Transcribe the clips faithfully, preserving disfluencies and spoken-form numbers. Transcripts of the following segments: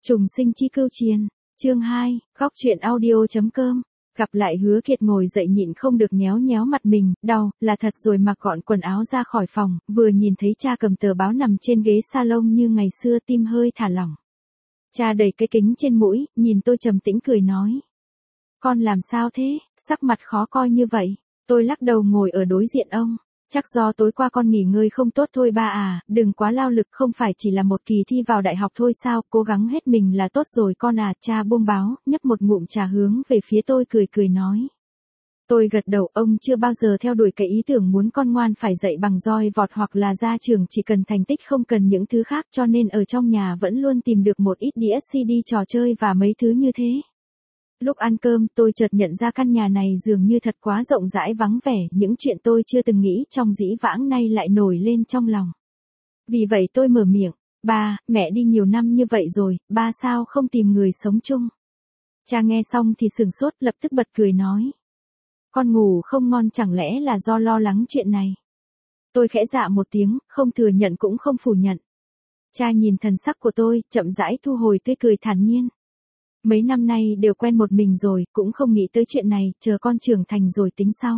Trùng sinh chi cưu triền, chương hai, góc truyện audio.com. Gặp lại Hứa Kiệt ngồi dậy nhịn không được nhéo nhéo mặt mình, đau, là thật rồi, mặc gọn quần áo ra khỏi phòng, vừa nhìn thấy cha cầm tờ báo nằm trên ghế salon như ngày xưa, tim hơi thả lỏng. Cha đẩy cái kính trên mũi, nhìn tôi trầm tĩnh cười nói. Con làm sao thế, sắc mặt khó coi như vậy? Tôi lắc đầu ngồi ở đối diện ông. Chắc do tối qua con nghỉ ngơi không tốt thôi ba à, đừng quá lao lực, không phải chỉ là một kỳ thi vào đại học thôi sao, cố gắng hết mình là tốt rồi con à. Cha buông báo, nhấp một ngụm trà hướng về phía tôi cười cười nói. Tôi gật đầu, ông chưa bao giờ theo đuổi cái ý tưởng muốn con ngoan phải dạy bằng roi vọt hoặc là ra trường chỉ cần thành tích không cần những thứ khác, cho nên ở trong nhà vẫn luôn tìm được một ít đĩa xê đê trò chơi và mấy thứ như thế. Lúc ăn cơm tôi chợt nhận ra căn nhà này dường như thật quá rộng rãi vắng vẻ, những chuyện tôi chưa từng nghĩ trong dĩ vãng nay lại nổi lên trong lòng. Vì vậy tôi mở miệng, ba, mẹ đi nhiều năm như vậy rồi, ba sao không tìm người sống chung? Cha nghe xong thì sửng sốt, lập tức bật cười nói. Con ngủ không ngon chẳng lẽ là do lo lắng chuyện này? Tôi khẽ dạ một tiếng, không thừa nhận cũng không phủ nhận. Cha nhìn thần sắc của tôi, chậm rãi thu hồi tươi cười thản nhiên. Mấy năm nay đều quen một mình rồi, cũng không nghĩ tới chuyện này, chờ con trưởng thành rồi tính sau.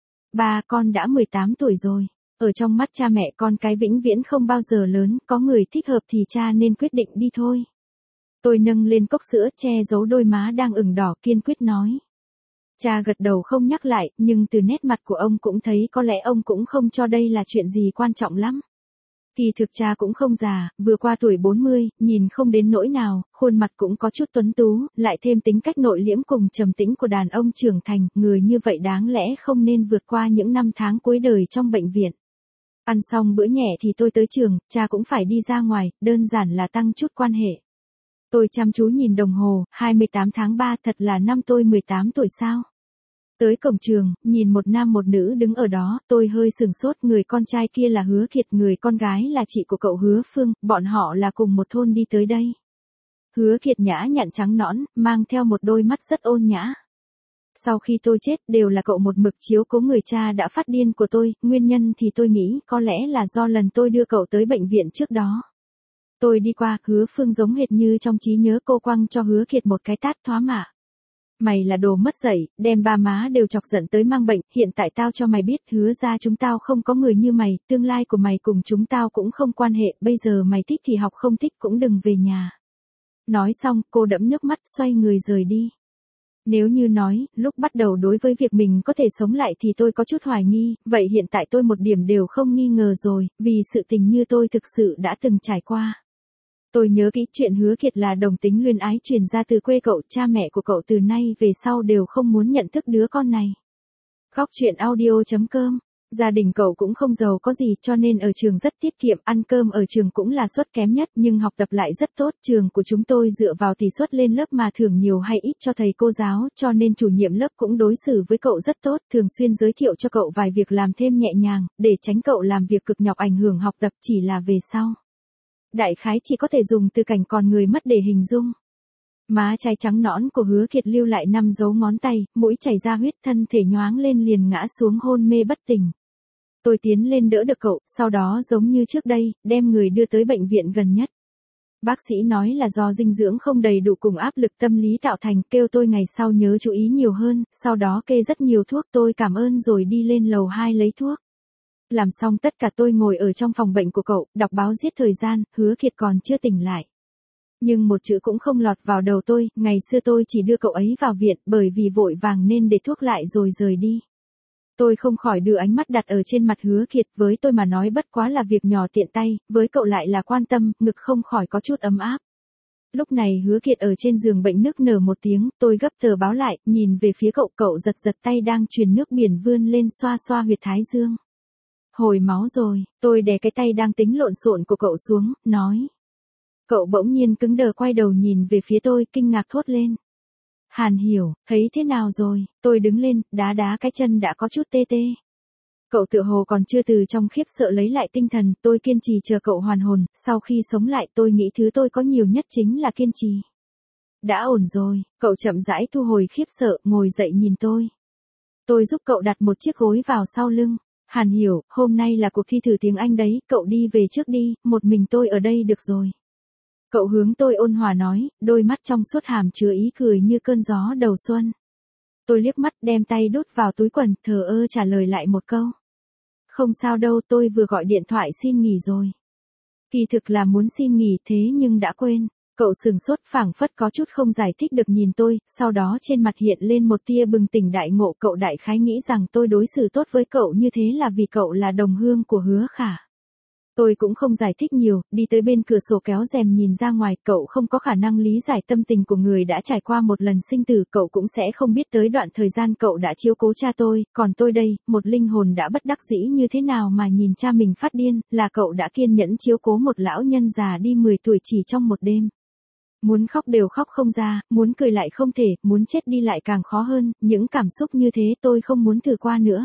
Ba, con đã mười tám tuổi rồi. Ở trong mắt cha mẹ con cái vĩnh viễn không bao giờ lớn, có người thích hợp thì cha nên quyết định đi thôi. Tôi nâng lên cốc sữa che giấu đôi má đang ửng đỏ, kiên quyết nói. Cha gật đầu không nhắc lại, nhưng từ nét mặt của ông cũng thấy có lẽ ông cũng không cho đây là chuyện gì quan trọng lắm. Kỳ thực cha cũng không già, vừa qua tuổi bốn mươi, nhìn không đến nỗi nào, khuôn mặt cũng có chút tuấn tú, lại thêm tính cách nội liễm cùng trầm tĩnh của đàn ông trưởng thành, người như vậy đáng lẽ không nên vượt qua những năm tháng cuối đời trong bệnh viện. Ăn xong bữa nhẹ thì tôi tới trường, cha cũng phải đi ra ngoài, đơn giản là tăng chút quan hệ. Tôi chăm chú nhìn đồng hồ, hai mươi tám tháng ba, thật là năm tôi mười tám tuổi sao? Tới cổng trường, nhìn một nam một nữ đứng ở đó, tôi hơi sừng sốt, người con trai kia là Hứa Kiệt, người con gái là chị của cậu Hứa Phương, bọn họ là cùng một thôn đi tới đây. Hứa Kiệt nhã nhặn trắng nõn, mang theo một đôi mắt rất ôn nhã. Sau khi tôi chết, đều là cậu một mực chiếu cố người cha đã phát điên của tôi, nguyên nhân thì tôi nghĩ có lẽ là do lần tôi đưa cậu tới bệnh viện trước đó. Tôi đi qua, Hứa Phương giống hệt như trong trí nhớ, cô quăng cho Hứa Kiệt một cái tát thoá mạ. Mày là đồ mất dạy, đem ba má đều chọc giận tới mang bệnh, hiện tại tao cho mày biết, Hứa ra chúng tao không có người như mày, tương lai của mày cùng chúng tao cũng không quan hệ, bây giờ mày thích thì học, không thích cũng đừng về nhà. Nói xong, cô đẫm nước mắt xoay người rời đi. Nếu như nói, lúc bắt đầu đối với việc mình có thể sống lại thì tôi có chút hoài nghi, vậy hiện tại tôi một điểm đều không nghi ngờ rồi, vì sự tình như tôi thực sự đã từng trải qua. Tôi nhớ kỹ chuyện Hứa Kiệt là đồng tính luyến ái truyền ra từ quê cậu, cha mẹ của cậu từ nay về sau đều không muốn nhận thức đứa con này. Góc truyện audio.com. Gia đình cậu cũng không giàu có gì cho nên ở trường rất tiết kiệm, ăn cơm ở trường cũng là suất kém nhất nhưng học tập lại rất tốt. Trường của chúng tôi dựa vào tỷ suất lên lớp mà thưởng nhiều hay ít cho thầy cô giáo, cho nên chủ nhiệm lớp cũng đối xử với cậu rất tốt, thường xuyên giới thiệu cho cậu vài việc làm thêm nhẹ nhàng, để tránh cậu làm việc cực nhọc ảnh hưởng học tập. Chỉ là về sau, đại khái chỉ có thể dùng từ cảnh còn người mất để hình dung. Má trái trắng nõn của Hứa Kiệt lưu lại năm dấu ngón tay, mũi chảy ra huyết, thân thể nhoáng lên liền ngã xuống hôn mê bất tỉnh. Tôi tiến lên đỡ được cậu, sau đó giống như trước đây, đem người đưa tới bệnh viện gần nhất. Bác sĩ nói là do dinh dưỡng không đầy đủ cùng áp lực tâm lý tạo thành, kêu tôi ngày sau nhớ chú ý nhiều hơn, sau đó kê rất nhiều thuốc, tôi cảm ơn rồi đi lên lầu hai lấy thuốc. Làm xong tất cả tôi ngồi ở trong phòng bệnh của cậu, đọc báo giết thời gian, Hứa Kiệt còn chưa tỉnh lại. Nhưng một chữ cũng không lọt vào đầu tôi, ngày xưa tôi chỉ đưa cậu ấy vào viện bởi vì vội vàng nên để thuốc lại rồi rời đi. Tôi không khỏi đưa ánh mắt đặt ở trên mặt Hứa Kiệt, với tôi mà nói bất quá là việc nhỏ tiện tay, với cậu lại là quan tâm, ngực không khỏi có chút ấm áp. Lúc này Hứa Kiệt ở trên giường bệnh nức nở một tiếng, tôi gấp tờ báo lại, nhìn về phía cậu, cậu giật giật tay đang truyền nước biển vươn lên xoa xoa huyệt thái dương. Hồi máu rồi, tôi đè cái tay đang tính lộn xộn của cậu xuống, nói. Cậu bỗng nhiên cứng đờ quay đầu nhìn về phía tôi, kinh ngạc thốt lên. Hàn Hiểu, thấy thế nào rồi? Tôi đứng lên, đá đá cái chân đã có chút tê tê. Cậu tựa hồ còn chưa từ trong khiếp sợ lấy lại tinh thần, tôi kiên trì chờ cậu hoàn hồn, sau khi sống lại tôi nghĩ thứ tôi có nhiều nhất chính là kiên trì. Đã ổn rồi, cậu chậm rãi thu hồi khiếp sợ, ngồi dậy nhìn tôi. Tôi giúp cậu đặt một chiếc gối vào sau lưng. Hàn Hiểu, hôm nay là cuộc thi thử tiếng Anh đấy, cậu đi về trước đi, một mình tôi ở đây được rồi. Cậu hướng tôi ôn hòa nói, đôi mắt trong suốt hàm chứa ý cười như cơn gió đầu xuân. Tôi liếc mắt đem tay đút vào túi quần, thờ ơ trả lời lại một câu. Không sao đâu, tôi vừa gọi điện thoại xin nghỉ rồi. Kỳ thực là muốn xin nghỉ thế nhưng đã quên. Cậu sừng sốt phảng phất có chút không giải thích được nhìn tôi, sau đó trên mặt hiện lên một tia bừng tỉnh đại ngộ. Cậu đại khái nghĩ rằng tôi đối xử tốt với cậu như thế là vì cậu là đồng hương của Hứa Khả. Tôi cũng không giải thích nhiều, đi tới bên cửa sổ kéo rèm nhìn ra ngoài. Cậu không có khả năng lý giải tâm tình của người đã trải qua một lần sinh tử. Cậu cũng sẽ không biết tới đoạn thời gian cậu đã chiếu cố cha tôi. Còn tôi đây, một linh hồn đã bất đắc dĩ như thế nào mà nhìn cha mình phát điên. Là cậu đã kiên nhẫn chiếu cố một lão nhân già đi mười tuổi chỉ trong một đêm. Muốn khóc đều khóc không ra, muốn cười lại không thể, muốn chết đi lại càng khó hơn. Những cảm xúc như thế tôi không muốn thử qua nữa.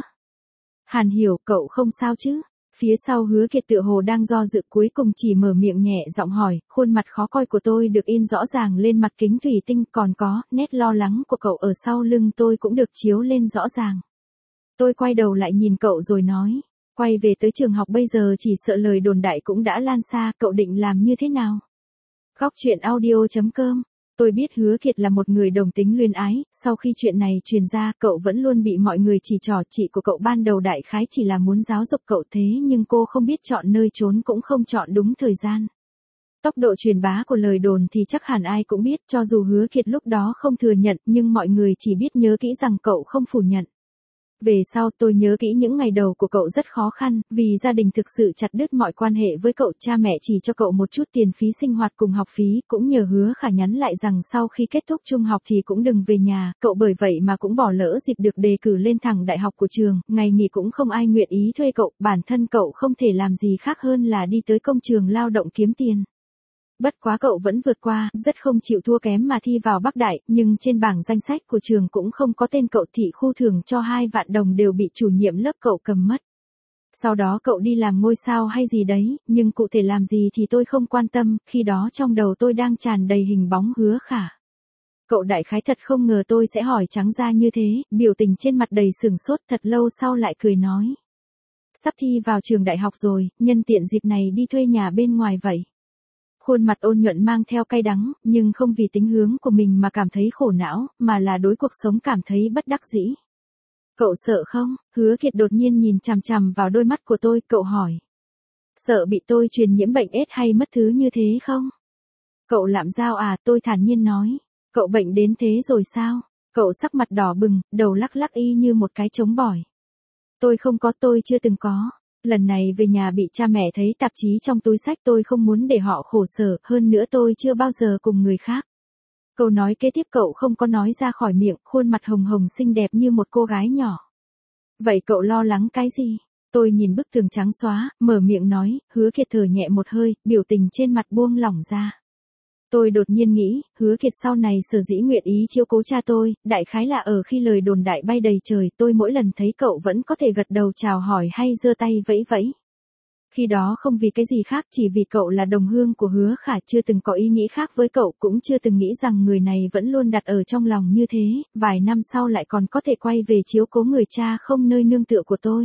Hàn Hiểu, cậu không sao chứ? Phía sau Hứa Kiệt tựa hồ đang do dự, cuối cùng chỉ mở miệng nhẹ giọng hỏi. Khuôn mặt khó coi của tôi được in rõ ràng lên mặt kính thủy tinh, còn có nét lo lắng của cậu ở sau lưng tôi cũng được chiếu lên rõ ràng. Tôi quay đầu lại nhìn cậu rồi nói, quay về tới trường học bây giờ chỉ sợ lời đồn đại cũng đã lan xa, cậu định làm như thế nào? Góc truyện audio chấm com. Tôi biết Hứa Kiệt là một người đồng tính luyến ái, sau khi chuyện này truyền ra cậu vẫn luôn bị mọi người chỉ trỏ. Chị của cậu ban đầu đại khái chỉ là muốn giáo dục cậu thế nhưng cô không biết chọn nơi trốn cũng không chọn đúng thời gian. Tốc độ truyền bá của lời đồn thì chắc hẳn ai cũng biết, cho dù Hứa Kiệt lúc đó không thừa nhận nhưng mọi người chỉ biết nhớ kỹ rằng cậu không phủ nhận. Về sau tôi nhớ kỹ những ngày đầu của cậu rất khó khăn, vì gia đình thực sự chặt đứt mọi quan hệ với cậu. Cha mẹ chỉ cho cậu một chút tiền phí sinh hoạt cùng học phí, cũng nhờ Hứa Khả nhắn lại rằng sau khi kết thúc trung học thì cũng đừng về nhà. Cậu bởi vậy mà cũng bỏ lỡ dịp được đề cử lên thẳng đại học của trường, ngày nghỉ cũng không ai nguyện ý thuê cậu. Bản thân cậu không thể làm gì khác hơn là đi tới công trường lao động kiếm tiền. Bất quá cậu vẫn vượt qua, rất không chịu thua kém mà thi vào Bắc Đại, nhưng trên bảng danh sách của trường cũng không có tên cậu. Thị khu thưởng cho hai vạn đồng đều bị chủ nhiệm lớp cậu cầm mất. Sau đó cậu đi làm ngôi sao hay gì đấy, nhưng cụ thể làm gì thì tôi không quan tâm, khi đó trong đầu tôi đang tràn đầy hình bóng Hứa Khả. Cậu đại khái thật không ngờ tôi sẽ hỏi trắng ra như thế, biểu tình trên mặt đầy sừng sốt, thật lâu sau lại cười nói. Sắp thi vào trường đại học rồi, nhân tiện dịp này đi thuê nhà bên ngoài vậy. Khuôn mặt ôn nhuận mang theo cay đắng, nhưng không vì tính hướng của mình mà cảm thấy khổ não, mà là đối cuộc sống cảm thấy bất đắc dĩ. Cậu sợ không? Hứa Kiệt đột nhiên nhìn chằm chằm vào đôi mắt của tôi, cậu hỏi. Sợ bị tôi truyền nhiễm bệnh ết hay mất thứ như thế không? Cậu lạm giao à? Tôi thản nhiên nói. Cậu bệnh đến thế rồi sao? Cậu sắc mặt đỏ bừng, đầu lắc lắc y như một cái trống bỏi. Tôi không có, tôi chưa từng có. Lần này về nhà bị cha mẹ thấy tạp chí trong túi sách, tôi không muốn để họ khổ sở, hơn nữa tôi chưa bao giờ cùng người khác. Câu nói kế tiếp cậu không có nói ra khỏi miệng, khuôn mặt hồng hồng xinh đẹp như một cô gái nhỏ. Vậy cậu lo lắng cái gì? Tôi nhìn bức tường trắng xóa, mở miệng nói. Hứa Kiệt thở nhẹ một hơi, biểu tình trên mặt buông lỏng ra. Tôi đột nhiên nghĩ, Hứa Kiệt sau này sở dĩ nguyện ý chiếu cố cha tôi, đại khái là ở khi lời đồn đại bay đầy trời, tôi mỗi lần thấy cậu vẫn có thể gật đầu chào hỏi hay giơ tay vẫy vẫy. Khi đó không vì cái gì khác, chỉ vì cậu là đồng hương của Hứa Khả, chưa từng có ý nghĩ khác với cậu, cũng chưa từng nghĩ rằng người này vẫn luôn đặt ở trong lòng như thế, vài năm sau lại còn có thể quay về chiếu cố người cha không nơi nương tựa của tôi.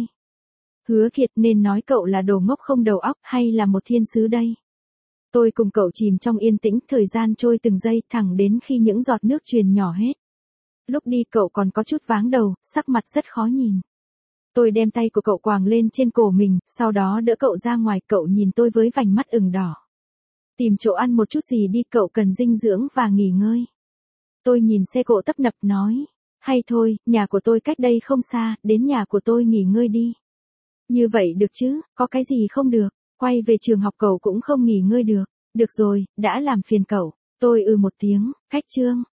Hứa Kiệt, nên nói cậu là đồ ngốc không đầu óc hay là một thiên sứ đây? Tôi cùng cậu chìm trong yên tĩnh, thời gian trôi từng giây, thẳng đến khi những giọt nước truyền nhỏ hết. Lúc đi cậu còn có chút váng đầu, sắc mặt rất khó nhìn. Tôi đem tay của cậu quàng lên trên cổ mình, sau đó đỡ cậu ra ngoài. Cậu nhìn tôi với vành mắt ửng đỏ. Tìm chỗ ăn một chút gì đi, cậu cần dinh dưỡng và nghỉ ngơi. Tôi nhìn xe cộ tấp nập nói, hay thôi, nhà của tôi cách đây không xa, đến nhà của tôi nghỉ ngơi đi. Như vậy được chứ, có cái gì không được, quay về trường học cậu cũng không nghỉ ngơi được. Được rồi, đã làm phiền cậu. Tôi ừ một tiếng, cách chương.